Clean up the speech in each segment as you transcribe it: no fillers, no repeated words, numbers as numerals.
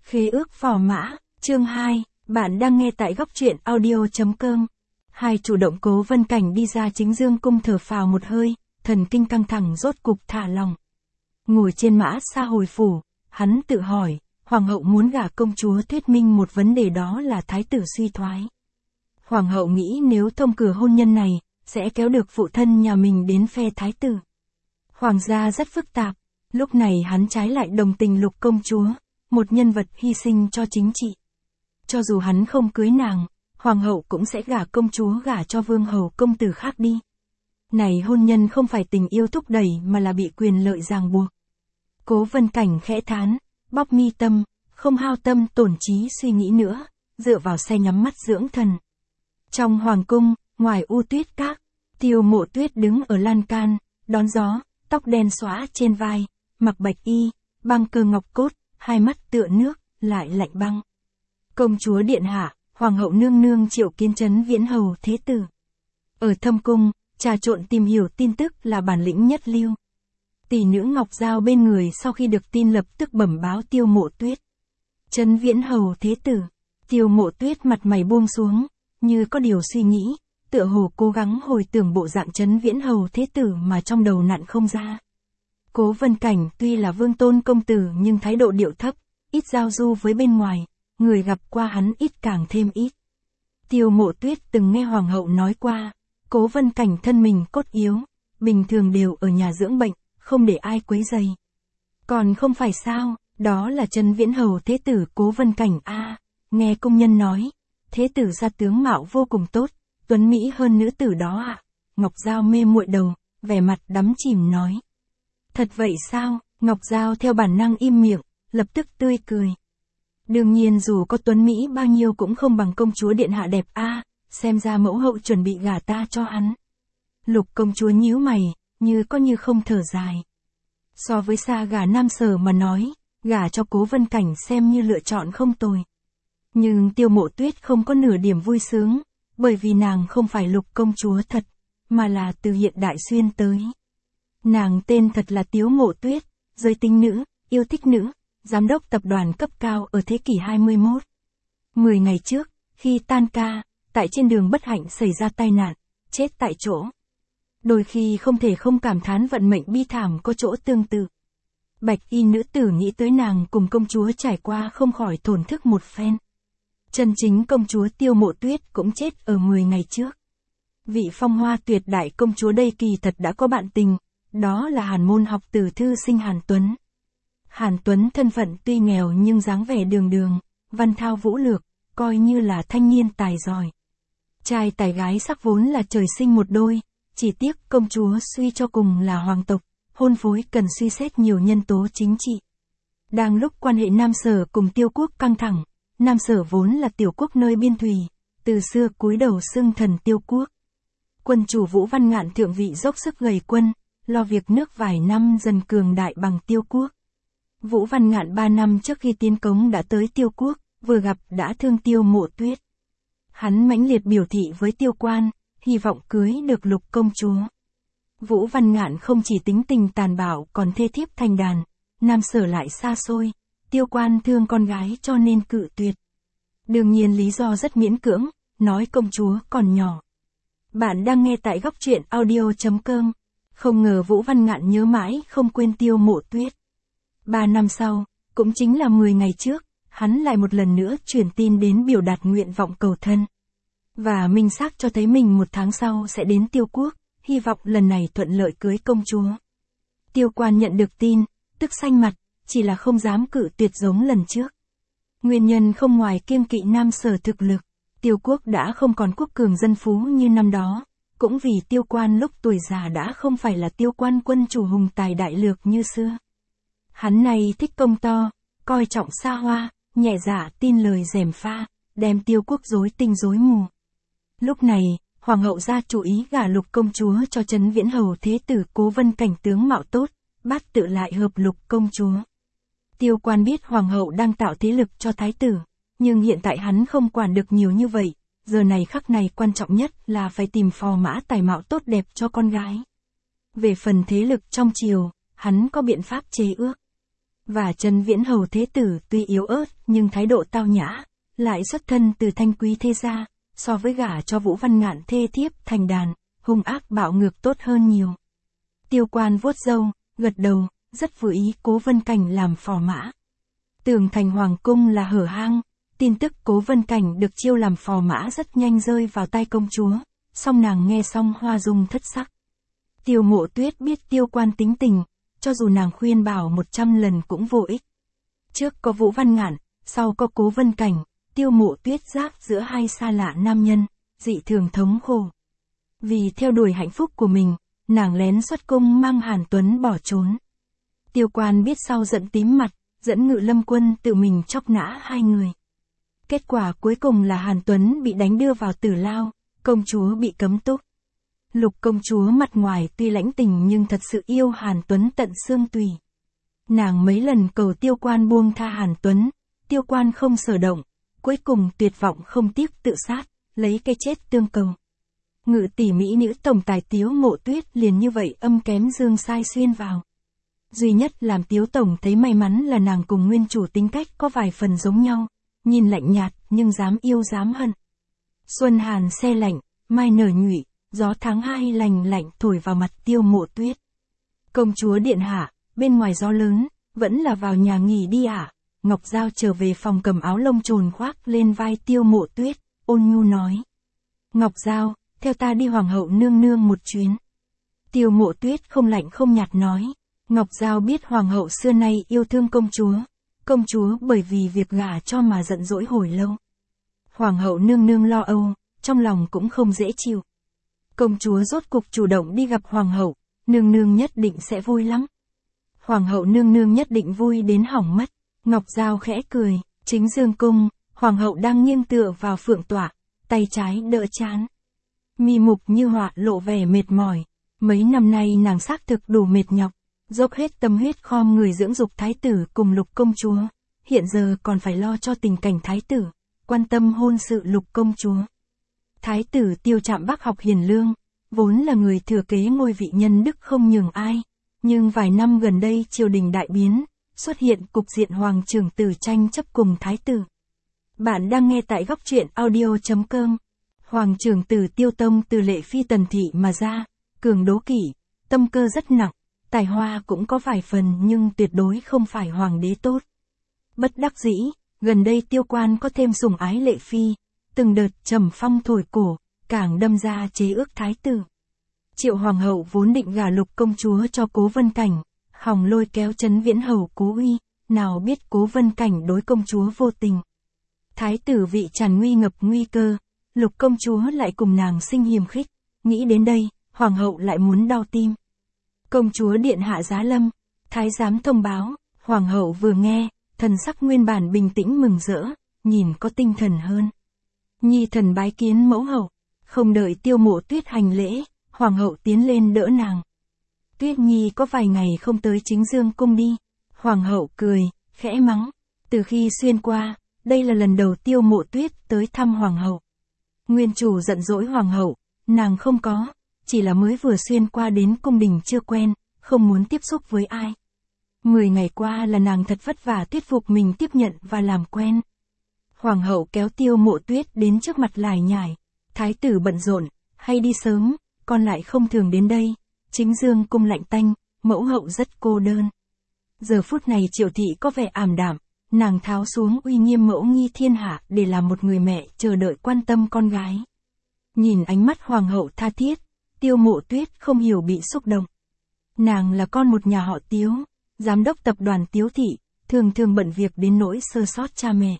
Khế ước phò mã, chương 2, bạn đang nghe tại góc truyện audio.com. Hai chủ động Cố Vân Cảnh đi ra chính dương cung thở phào một hơi, thần kinh căng thẳng rốt cục thả lòng. Ngồi trên mã xa hồi phủ, hắn tự hỏi, hoàng hậu muốn gả công chúa thuyết minh một vấn đề, đó là thái tử suy thoái. Hoàng hậu nghĩ nếu thông cửa hôn nhân này, sẽ kéo được phụ thân nhà mình đến phe thái tử. Hoàng gia rất phức tạp, lúc này hắn trái lại đồng tình Lục công chúa, một nhân vật hy sinh cho chính trị. Cho dù hắn không cưới nàng, hoàng hậu cũng sẽ gả công chúa gả cho vương hầu công tử khác đi. Này hôn nhân không phải tình yêu thúc đẩy mà là bị quyền lợi ràng buộc. Cố Vân Cảnh khẽ thán, bóp mi tâm, không hao tâm tổn trí suy nghĩ nữa, dựa vào xe nhắm mắt dưỡng thần. Trong hoàng cung, ngoài U Tuyết Các, Tiêu Mộ Tuyết đứng ở lan can, đón gió, tóc đen xõa trên vai, mặc bạch y, băng cơ ngọc cốt, hai mắt tựa nước, lại lạnh băng. Công chúa điện hạ, hoàng hậu nương nương triệu kiến Trấn Viễn hầu thế tử. Ở thâm cung, trà trộn tìm hiểu tin tức là bản lĩnh nhất lưu. Tỷ nữ Ngọc Giao bên người sau khi được tin lập tức bẩm báo Tiêu Mộ Tuyết. Trấn Viễn hầu thế tử. Tiêu Mộ Tuyết mặt mày buông xuống, như có điều suy nghĩ, tựa hồ cố gắng hồi tưởng bộ dạng Trấn Viễn hầu thế tử mà trong đầu nặn không ra. Cố Vân Cảnh tuy là vương tôn công tử nhưng thái độ điệu thấp, ít giao du với bên ngoài, người gặp qua hắn ít càng thêm ít. Tiêu Mộ Tuyết từng nghe hoàng hậu nói qua, Cố Vân Cảnh thân mình cốt yếu, bình thường đều ở nhà dưỡng bệnh, không để ai quấy rầy. Còn không phải sao, đó là Trấn Viễn hầu thế tử Cố Vân Cảnh a. Nghe công nhân nói, thế tử gia tướng mạo vô cùng tốt, tuấn mỹ hơn nữ tử đó ạ. Ngọc Giao mê muội đầu, vẻ mặt đắm chìm nói. Thật vậy sao? Ngọc Giao theo bản năng im miệng, lập tức tươi cười. Đương nhiên dù có tuấn mỹ bao nhiêu cũng không bằng công chúa điện hạ đẹp a, xem ra mẫu hậu chuẩn bị gả ta cho hắn. Lục công chúa nhíu mày, như có như không thở dài. So với xa gả Nam Sở mà nói, gả cho Cố Vân Cảnh xem như lựa chọn không tồi. Nhưng Tiêu Mộ Tuyết không có nửa điểm vui sướng, bởi vì nàng không phải Lục công chúa thật, mà là từ hiện đại xuyên tới. Nàng tên thật là Tiếu Mộ Tuyết, giới tính nữ, yêu thích nữ, giám đốc tập đoàn cấp cao ở thế kỷ 21. 10 ngày trước, khi tan ca, tại trên đường bất hạnh xảy ra tai nạn, chết tại chỗ. Đôi khi không thể không cảm thán vận mệnh bi thảm có chỗ tương tự. Bạch y nữ tử nghĩ tới nàng cùng công chúa trải qua không khỏi thổn thức một phen. Chân chính công chúa Tiêu Mộ Tuyết cũng chết ở 10 ngày trước. Vị phong hoa tuyệt đại công chúa đây kỳ thật đã có bạn tình, đó là Hàn môn học tử thư sinh Hàn Tuấn. Hàn Tuấn thân phận tuy nghèo nhưng dáng vẻ đường đường, văn thao vũ lược, coi như là thanh niên tài giỏi. Trai tài gái sắc vốn là trời sinh một đôi, chỉ tiếc công chúa suy cho cùng là hoàng tộc, hôn phối cần suy xét nhiều nhân tố chính trị. Đang lúc quan hệ Nam Sở cùng Tiêu quốc căng thẳng, Nam Sở vốn là tiểu quốc nơi biên thùy, từ xưa cúi đầu xưng thần Tiêu quốc. Quân chủ Vũ Văn Ngạn thượng vị dốc sức gầy quân, lo việc nước vài năm dần cường đại bằng Tiêu quốc. Vũ Văn Ngạn 3 năm trước khi tiến cống đã tới Tiêu quốc, vừa gặp đã thương Tiêu Mộ Tuyết. Hắn mãnh liệt biểu thị với Tiêu quan, hy vọng cưới được Lục công chúa. Vũ Văn Ngạn không chỉ tính tình tàn bạo còn thê thiếp thành đàn, Nam Sở lại xa xôi, Tiêu quan thương con gái cho nên cự tuyệt. Đương nhiên lý do rất miễn cưỡng, nói công chúa còn nhỏ. Bạn đang nghe tại góc truyện audio.com. Không ngờ Vũ Văn Ngạn nhớ mãi không quên Tiêu Mộ Tuyết. 3 năm sau, cũng chính là 10 ngày trước, hắn lại một lần nữa truyền tin đến biểu đạt nguyện vọng cầu thân. Và minh xác cho thấy mình 1 tháng sau sẽ đến Tiêu quốc, hy vọng lần này thuận lợi cưới công chúa. Tiêu quan nhận được tin, tức xanh mặt, chỉ là không dám cự tuyệt giống lần trước. Nguyên nhân không ngoài kiêng kỵ Nam Sở thực lực, Tiêu quốc đã không còn quốc cường dân phú như năm đó, cũng vì Tiêu quan lúc tuổi già đã không phải là Tiêu quan quân chủ hùng tài đại lược như xưa. Hắn này thích công to, coi trọng xa hoa, nhẹ dạ tin lời gièm pha, đem Tiêu quốc rối tinh rối mù. Lúc này, hoàng hậu ra chủ ý gả Lục công chúa cho Trấn Viễn hầu thế tử Cố Vân Cảnh tướng mạo tốt, bát tự lại hợp Lục công chúa. Tiêu quan biết hoàng hậu đang tạo thế lực cho thái tử, nhưng hiện tại hắn không quản được nhiều như vậy, giờ này khắc này quan trọng nhất là phải tìm phò mã tài mạo tốt đẹp cho con gái. Về phần thế lực trong triều, hắn có biện pháp chế ước. Và Trấn Viễn Hầu Thế Tử tuy yếu ớt nhưng thái độ tao nhã, lại xuất thân từ thanh quý thế gia, so với gả cho Vũ Văn Ngạn thê thiếp thành đàn, hung ác bạo ngược tốt hơn nhiều. Tiêu Quan vuốt râu, gật đầu, rất vừa ý Cố Vân Cảnh làm phò mã. Tường thành hoàng cung là hở hang, tin tức Cố Vân Cảnh được chiêu làm phò mã rất nhanh rơi vào tay công chúa, song nàng nghe xong hoa dung thất sắc. Tiêu Mộ Tuyết biết Tiêu Quan tính tình, cho dù nàng khuyên bảo 100 lần cũng vô ích. Trước có Vũ Văn Ngạn, sau có Cố Vân Cảnh, Tiêu Mộ Tuyết giác giữa hai xa lạ nam nhân, dị thường thống khổ. Vì theo đuổi hạnh phúc của mình, nàng lén xuất cung mang Hàn Tuấn bỏ trốn. Tiêu Quan biết sau giận tím mặt, dẫn Ngự Lâm Quân tự mình chóc nã hai người. Kết quả cuối cùng là Hàn Tuấn bị đánh đưa vào tử lao, công chúa bị cấm túc. Lục công chúa mặt ngoài tuy lãnh tình nhưng thật sự yêu Hàn Tuấn tận xương tủy. Nàng mấy lần cầu Tiêu Quan buông tha Hàn Tuấn, Tiêu Quan không sở động, cuối cùng tuyệt vọng không tiếc tự sát, lấy cái chết tương cầu. Ngự tỷ mỹ nữ tổng tài Tiếu Mộ Tuyết liền như vậy âm kém dương sai xuyên vào. Duy nhất làm Tiếu tổng thấy may mắn là nàng cùng nguyên chủ tính cách có vài phần giống nhau, nhìn lạnh nhạt nhưng dám yêu dám hận. Xuân hàn se lạnh, mai nở nhụy, gió tháng 2 lành lạnh thổi vào mặt Tiêu Mộ Tuyết. Công chúa điện hạ, bên ngoài gió lớn, vẫn là vào nhà nghỉ đi ạ. Ngọc Giao trở về phòng cầm áo lông trồn khoác lên vai Tiêu Mộ Tuyết, ôn nhu nói. Ngọc Giao, theo ta đi hoàng hậu nương nương một chuyến. Tiêu Mộ Tuyết không lạnh không nhạt nói. Ngọc Giao biết hoàng hậu xưa nay yêu thương công chúa bởi vì việc gả cho mà giận dỗi hồi lâu. Hoàng hậu nương nương lo âu, trong lòng cũng không dễ chịu. Công chúa rốt cục chủ động đi gặp hoàng hậu, nương nương nhất định sẽ vui lắm. Hoàng hậu nương nương nhất định vui đến hỏng mất. Ngọc Giao khẽ cười, chính dương cung, hoàng hậu đang nghiêng tựa vào phượng tọa, tay trái đỡ trán. Mi mục như họa lộ vẻ mệt mỏi, mấy năm nay nàng xác thực đủ mệt nhọc, dốc hết tâm huyết khom người dưỡng dục thái tử cùng Lục công chúa, hiện giờ còn phải lo cho tình cảnh thái tử, quan tâm hôn sự Lục công chúa. Thái tử Tiêu Trạm Bắc học hiền lương, vốn là người thừa kế ngôi vị nhân đức không nhường ai, nhưng vài năm gần đây triều đình đại biến, xuất hiện cục diện hoàng trưởng tử tranh chấp cùng thái tử. Bạn đang nghe tại góc truyện audio.com. Hoàng trưởng tử Tiêu Tông từ lệ phi tần thị mà ra, cường đố kỵ, tâm cơ rất nặng, tài hoa cũng có vài phần nhưng tuyệt đối không phải hoàng đế tốt. Bất đắc dĩ, gần đây Tiêu Quan có thêm sủng ái lệ phi, từng đợt trầm phong thổi cổ, càng đâm ra chế ước thái tử. Triệu hoàng hậu vốn định gả Lục công chúa cho Cố Vân Cảnh, hòng lôi kéo Trấn Viễn Hầu Cố Uy, nào biết Cố Vân Cảnh đối công chúa vô tình. Thái tử vị tràn nguy ngập nguy cơ, Lục công chúa lại cùng nàng sinh hiềm khích, nghĩ đến đây, hoàng hậu lại muốn đau tim. Công chúa điện hạ giá lâm, thái giám thông báo, hoàng hậu vừa nghe, thần sắc nguyên bản bình tĩnh mừng rỡ, nhìn có tinh thần hơn. Nhi thần bái kiến mẫu hậu, không đợi Tiêu Mộ Tuyết hành lễ, hoàng hậu tiến lên đỡ nàng. Tuyết Nhi có vài ngày không tới chính dương cung đi. Hoàng hậu cười, khẽ mắng. Từ khi xuyên qua, đây là lần đầu Tiêu Mộ Tuyết tới thăm hoàng hậu. Nguyên chủ giận dỗi hoàng hậu, nàng không có, chỉ là mới vừa xuyên qua đến cung đình chưa quen, không muốn tiếp xúc với ai. 10 ngày qua là nàng thật vất vả thuyết phục mình tiếp nhận và làm quen. Hoàng hậu kéo Tiêu Mộ Tuyết đến trước mặt lải nhải. Thái tử bận rộn, hay đi sớm, con lại không thường đến đây. Chính dương cung lạnh tanh, mẫu hậu rất cô đơn. Giờ phút này Triệu thị có vẻ ảm đạm, nàng tháo xuống uy nghiêm mẫu nghi thiên hạ để làm một người mẹ chờ đợi quan tâm con gái. Nhìn ánh mắt hoàng hậu tha thiết, Tiêu Mộ Tuyết không hiểu bị xúc động. Nàng là con một nhà họ Tiếu, giám đốc tập đoàn Tiếu thị, thường thường bận việc đến nỗi sơ sót cha mẹ.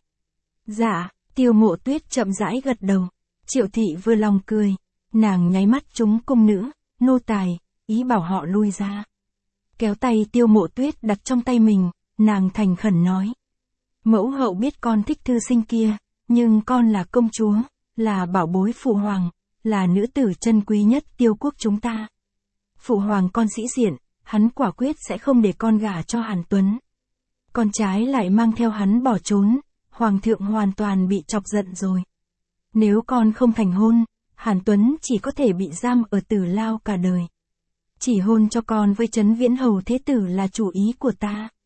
Dạ, Tiêu Mộ Tuyết chậm rãi gật đầu. Triệu thị vừa lòng cười, nàng nháy mắt trúng cung nữ, nô tài, ý bảo họ lui ra. Kéo tay Tiêu Mộ Tuyết đặt trong tay mình, nàng thành khẩn nói. Mẫu hậu biết con thích thư sinh kia, nhưng con là công chúa, là bảo bối phụ hoàng, là nữ tử chân quý nhất Tiêu quốc chúng ta. Phụ hoàng con sĩ diện, hắn quả quyết sẽ không để con gả cho Hàn Tuấn. Con trái lại mang theo hắn bỏ trốn, hoàng thượng hoàn toàn bị chọc giận rồi. Nếu con không thành hôn, Hàn Tuấn chỉ có thể bị giam ở tử lao cả đời. Chỉ hôn cho con với Trấn Viễn Hầu Thế Tử là chủ ý của ta.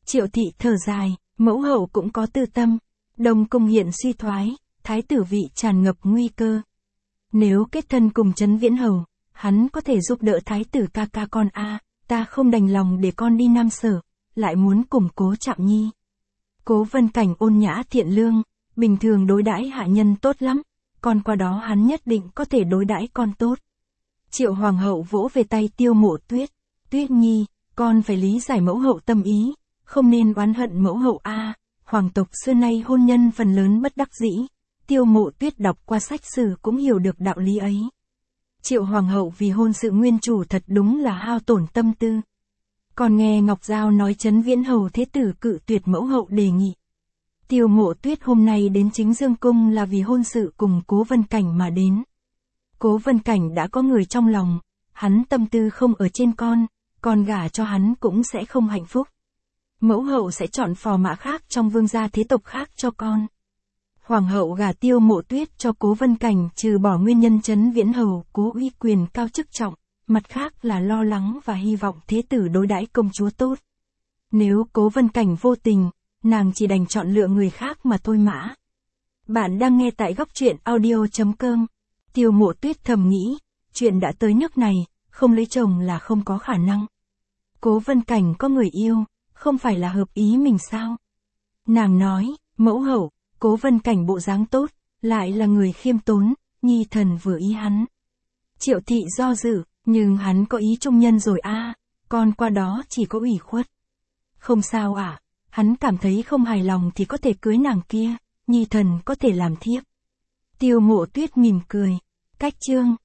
Triệu thị thở dài, mẫu hậu cũng có tư tâm. Đông cung hiện suy thoái, thái tử vị tràn ngập nguy cơ. Nếu kết thân cùng Trấn Viễn Hầu, hắn có thể giúp đỡ thái tử ca ca con a, ta không đành lòng để con đi Nam Sở, lại muốn củng cố Trạm Nhi. Cố Vân Cảnh ôn nhã thiện lương, bình thường đối đãi hạ nhân tốt lắm, còn qua đó hắn nhất định có thể đối đãi con tốt. Triệu hoàng hậu vỗ về tay Tiêu Mộ Tuyết, Tuyết Nhi, con phải lý giải mẫu hậu tâm ý, không nên oán hận mẫu hậu a. Hoàng tộc xưa nay hôn nhân phần lớn bất đắc dĩ, Tiêu Mộ Tuyết đọc qua sách sử cũng hiểu được đạo lý ấy. Triệu hoàng hậu vì hôn sự nguyên chủ thật đúng là hao tổn tâm tư. Còn nghe Ngọc Giao nói Trấn Viễn Hầu thế tử cự tuyệt mẫu hậu đề nghị. Tiêu Mộ Tuyết hôm nay đến Chính Dương Cung là vì hôn sự cùng Cố Vân Cảnh mà đến. Cố Vân Cảnh đã có người trong lòng, hắn tâm tư không ở trên con gả cho hắn cũng sẽ không hạnh phúc. Mẫu hậu sẽ chọn phò mã khác trong vương gia thế tộc khác cho con. Hoàng hậu gả Tiêu Mộ Tuyết cho Cố Vân Cảnh trừ bỏ nguyên nhân Trấn Viễn Hầu cố uy quyền cao chức trọng, mặt khác là lo lắng và hy vọng thế tử đối đãi công chúa tốt. Nếu Cố Vân Cảnh vô tình, nàng chỉ đành chọn lựa người khác mà thôi mã. Bạn đang nghe tại góc truyện audio.com. Tiêu Mộ Tuyết thầm nghĩ, chuyện đã tới nước này, không lấy chồng là không có khả năng. Cố Vân Cảnh có người yêu, không phải là hợp ý mình sao? Nàng nói, mẫu hậu, Cố Vân Cảnh bộ dáng tốt, lại là người khiêm tốn, nhi thần vừa ý hắn. Triệu thị do dự, nhưng hắn có ý trung nhân rồi a, con qua đó chỉ có ủy khuất. Không sao ạ, hắn cảm thấy không hài lòng thì có thể cưới nàng kia, nhi thần có thể làm thiếp. Tiêu Mộ Tuyết mỉm cười, cách chương.